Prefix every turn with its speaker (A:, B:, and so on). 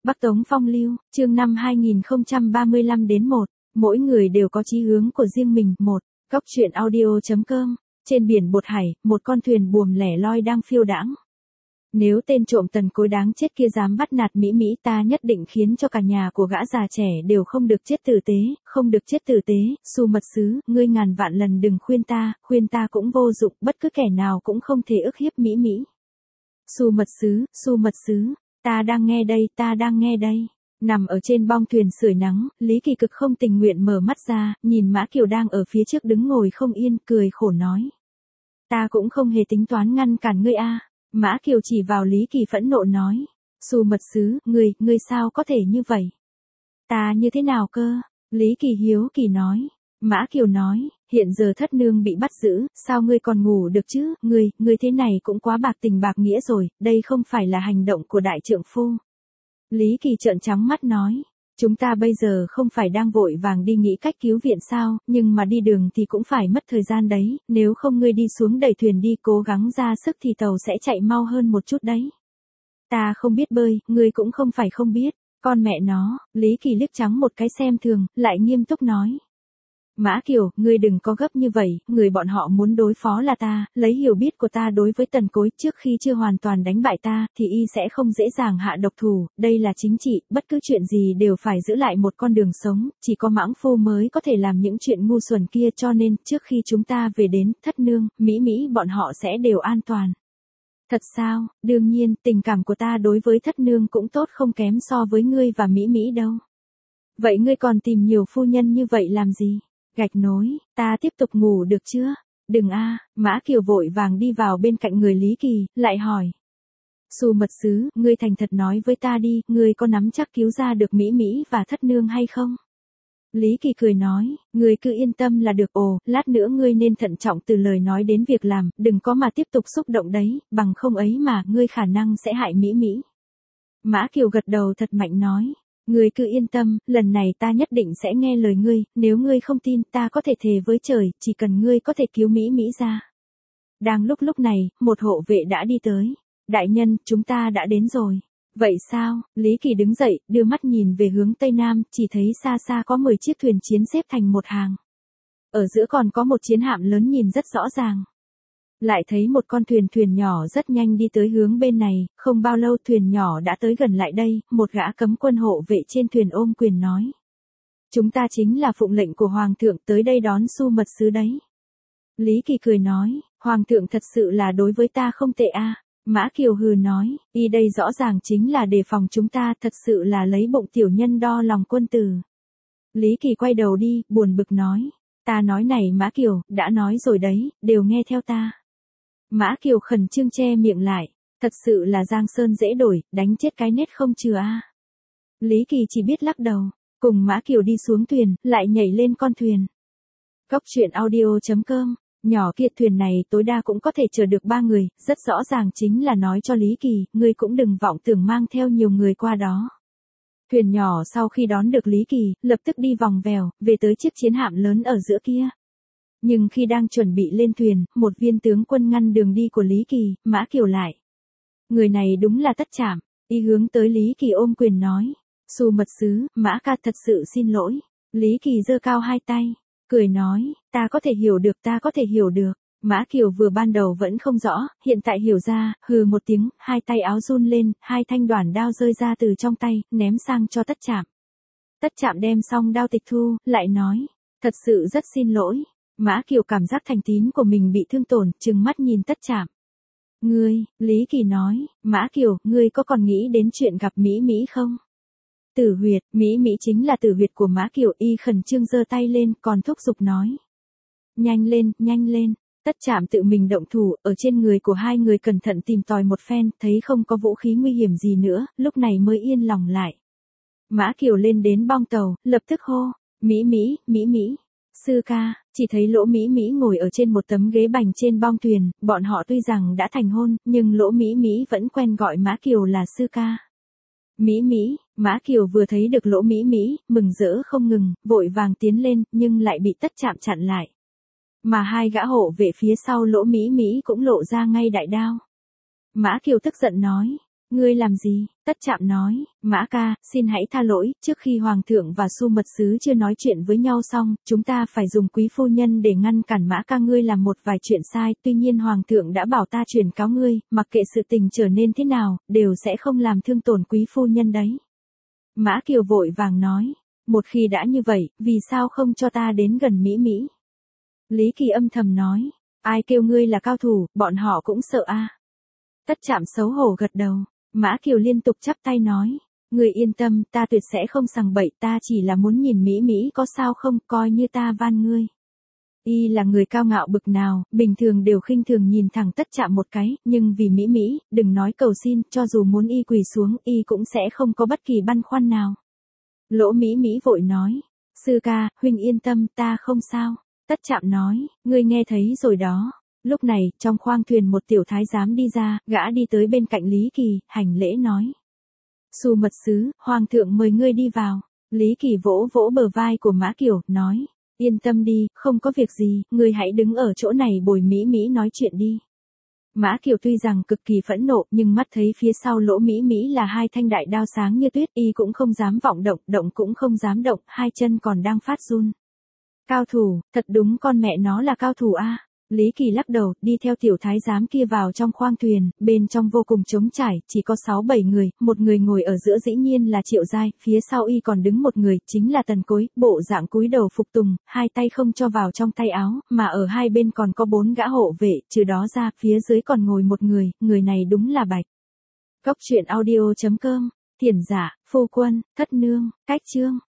A: Bắc Tống Phong Lưu, chương năm 2035 đến 1, mỗi người đều có chí hướng của riêng mình. 1. Góc truyện audio.com. Trên biển Bột Hải, một con thuyền buồm lẻ loi đang phiêu đãng. Nếu tên trộm Tần Cối đáng chết kia dám bắt nạt Mỹ Mỹ, ta nhất định khiến cho cả nhà của gã già trẻ đều không được chết tử tế, không được chết tử tế. Xu Mật Sứ, ngươi ngàn vạn lần đừng khuyên ta cũng vô dụng, bất cứ kẻ nào cũng không thể ức hiếp Mỹ Mỹ. Xu Mật Sứ, ta đang nghe đây. Nằm ở trên bong thuyền sưởi nắng, Lý Kỳ cực không tình nguyện mở mắt ra, nhìn Mã Kiều đang ở phía trước đứng ngồi không yên, cười khổ nói. Ta cũng không hề tính toán ngăn cản ngươi a. Mã Kiều chỉ vào Lý Kỳ phẫn nộ nói. Xu Mật Sứ, ngươi sao có thể như vậy? Ta như thế nào cơ? Lý Kỳ hiếu kỳ nói. Mã Kiều nói, hiện giờ thất nương bị bắt giữ, sao ngươi còn ngủ được chứ? Ngươi thế này cũng quá bạc tình bạc nghĩa rồi, đây không phải là hành động của đại trượng phu. Lý Kỳ trợn trắng mắt nói, chúng ta bây giờ không phải đang vội vàng đi nghĩ cách cứu viện sao, nhưng mà đi đường thì cũng phải mất thời gian đấy, nếu không ngươi đi xuống đẩy thuyền đi, cố gắng ra sức thì tàu sẽ chạy mau hơn một chút đấy. Ta không biết bơi, ngươi cũng không phải không biết, con mẹ nó. Lý Kỳ liếc trắng một cái xem thường, lại nghiêm túc nói. Mã Kiều, ngươi đừng có gấp như vậy, người bọn họ muốn đối phó là ta, lấy hiểu biết của ta đối với Tần Cối, trước khi chưa hoàn toàn đánh bại ta, thì y sẽ không dễ dàng hạ độc thủ, đây là chính trị, bất cứ chuyện gì đều phải giữ lại một con đường sống, chỉ có mãng phu mới có thể làm những chuyện ngu xuẩn kia, cho nên, trước khi chúng ta về đến, thất nương, Mỹ bọn họ sẽ đều an toàn. Thật sao? Đương nhiên, tình cảm của ta đối với thất nương cũng tốt không kém so với ngươi và Mỹ đâu. Vậy ngươi còn tìm nhiều phu nhân như vậy làm gì? Gạch nối, ta tiếp tục ngủ được chưa? Đừng a. Mã Kiều vội vàng đi vào bên cạnh người Lý Kỳ, lại hỏi. Xu Mật Sứ, ngươi thành thật nói với ta đi, ngươi có nắm chắc cứu ra được Mỹ và thất nương hay không? Lý Kỳ cười nói, ngươi cứ yên tâm là được. Lát nữa ngươi nên thận trọng từ lời nói đến việc làm, đừng có mà tiếp tục xúc động đấy, bằng không ấy mà, ngươi khả năng sẽ hại Mỹ. Mã Kiều gật đầu thật mạnh nói. Ngươi cứ yên tâm, lần này ta nhất định sẽ nghe lời ngươi, nếu ngươi không tin, ta có thể thề với trời, chỉ cần ngươi có thể cứu Mỹ ra. Đang lúc này, một hộ vệ đã đi tới. Đại nhân, chúng ta đã đến rồi. Vậy sao? Lý Kỳ đứng dậy, đưa mắt nhìn về hướng Tây Nam, chỉ thấy xa có 10 chiếc thuyền chiến xếp thành một hàng. Ở giữa còn có một chiến hạm lớn nhìn rất rõ ràng. Lại thấy một con thuyền nhỏ rất nhanh đi tới hướng bên này, không bao lâu thuyền nhỏ đã tới gần lại đây, một gã cấm quân hộ vệ trên thuyền ôm quyền nói. Chúng ta chính là phụng lệnh của Hoàng thượng tới đây đón Xu Mật Sứ đấy. Lý Kỳ cười nói, Hoàng thượng thật sự là đối với ta không tệ a. Mã Kiều hừ nói, y đây rõ ràng chính là đề phòng chúng ta, thật sự là lấy bụng tiểu nhân đo lòng quân tử. Lý Kỳ quay đầu đi, buồn bực nói, ta nói này Mã Kiều, đã nói rồi đấy, đều nghe theo ta. Mã Kiều khẩn trương che miệng lại, thật sự là giang sơn dễ đổi, đánh chết cái nết không chừa a. Lý Kỳ chỉ biết lắc đầu, cùng Mã Kiều đi xuống thuyền, lại nhảy lên con thuyền. Góc truyện audio.com, nhỏ kia thuyền này tối đa cũng có thể chở được 3 người, rất rõ ràng chính là nói cho Lý Kỳ, ngươi cũng đừng vọng tưởng mang theo nhiều người qua đó. Thuyền nhỏ sau khi đón được Lý Kỳ, lập tức đi vòng vèo, về tới chiếc chiến hạm lớn ở giữa kia. Nhưng khi đang chuẩn bị lên thuyền, một viên tướng quân ngăn đường đi của Lý Kỳ, Mã Kiều lại. Người này đúng là Tất Trảm, y hướng tới Lý Kỳ ôm quyền nói. Xu Mật Sứ, Mã ca thật sự xin lỗi. Lý Kỳ giơ cao hai tay, cười nói, ta có thể hiểu được. Mã Kiều vừa ban đầu vẫn không rõ, hiện tại hiểu ra, hừ một tiếng, hai tay áo run lên, hai thanh đoản đao rơi ra từ trong tay, ném sang cho Tất Trảm. Tất Trảm đem xong đao tịch thu, lại nói, thật sự rất xin lỗi. Mã Kiều cảm giác thành tín của mình bị thương tổn, trừng mắt nhìn Tất Trảm. Ngươi, Lý Kỳ nói, Mã Kiều, ngươi có còn nghĩ đến chuyện gặp Mỹ không? Tử huyệt, Mỹ chính là tử huyệt của Mã Kiều, y khẩn trương giơ tay lên, còn thúc giục nói. Nhanh lên. Tất Trảm tự mình động thủ, ở trên người của hai người cẩn thận tìm tòi một phen, thấy không có vũ khí nguy hiểm gì nữa, lúc này mới yên lòng lại. Mã Kiều lên đến bong tàu, lập tức hô, Mỹ. Sư ca, chỉ thấy Lỗ Mỹ ngồi ở trên một tấm ghế bành trên bong thuyền, bọn họ tuy rằng đã thành hôn, nhưng Lỗ Mỹ vẫn quen gọi Mã Kiều là sư ca. Mã Kiều vừa thấy được Lỗ Mỹ, mừng rỡ không ngừng, vội vàng tiến lên, nhưng lại bị Tất Trảm chặn lại. Mà hai gã hộ vệ phía sau Lỗ Mỹ cũng lộ ra ngay đại đao. Mã Kiều tức giận nói, Ngươi làm gì? Tất Trạm nói, Mã ca, xin hãy tha lỗi, trước khi Hoàng thượng và Su mật sứ chưa nói chuyện với nhau xong, chúng ta phải dùng quý phu nhân để ngăn cản Mã ca ngươi làm một vài chuyện sai, tuy nhiên Hoàng thượng đã bảo ta truyền cáo ngươi, mặc kệ sự tình trở nên thế nào, đều sẽ không làm thương tổn quý phu nhân đấy. Mã Kiều vội vàng nói, một khi đã như vậy, vì sao không cho ta đến gần Mỹ Mỹ? Lý Kỳ âm thầm nói, ai kêu ngươi là cao thủ, bọn họ cũng sợ a. Tất Trạm xấu hổ gật đầu. Mã Kiều liên tục chắp tay nói, ngươi yên tâm, ta tuyệt sẽ không sằng bậy, ta chỉ là muốn nhìn Mỹ Mỹ có sao không, coi như ta van ngươi. Y là người cao ngạo bực nào, bình thường đều khinh thường nhìn thẳng Tất Trạm một cái, nhưng vì Mỹ Mỹ, đừng nói cầu xin, cho dù muốn y quỳ xuống, y cũng sẽ không có bất kỳ băn khoăn nào. Lỗ Mỹ Mỹ vội nói, sư ca, huynh yên tâm, ta không sao. Tất Trạm nói, ngươi nghe thấy rồi đó. Lúc này, trong khoang thuyền một tiểu thái giám đi ra, gã đi tới bên cạnh Lý Kỳ, hành lễ nói. Su mật sứ, Hoàng thượng mời ngươi đi vào. Lý Kỳ vỗ vỗ bờ vai của Mã Kiều, nói, yên tâm đi, không có việc gì, ngươi hãy đứng ở chỗ này bồi Mỹ Mỹ nói chuyện đi. Mã Kiều tuy rằng cực kỳ phẫn nộ, nhưng mắt thấy phía sau Lỗ Mỹ Mỹ là hai thanh đại đao sáng như tuyết, y cũng không dám vọng động, động cũng không dám động, hai chân còn đang phát run. Cao thủ, thật đúng con mẹ nó là cao thủ a. Lý Kỳ lắc đầu, đi theo tiểu thái giám kia vào trong khoang thuyền, bên trong vô cùng trống trải, chỉ có 6-7 người, một người ngồi ở giữa dĩ nhiên là Triệu Giai, phía sau y còn đứng một người, chính là Tần Cối, bộ dạng cúi đầu phục tùng, hai tay không cho vào trong tay áo, mà ở hai bên còn có 4 gã hộ vệ, trừ đó ra, phía dưới còn ngồi một người này đúng là Bạch. Góc truyện audio.com, Thiển Giả, Phu Quân, Thất Nương, Cách Chương.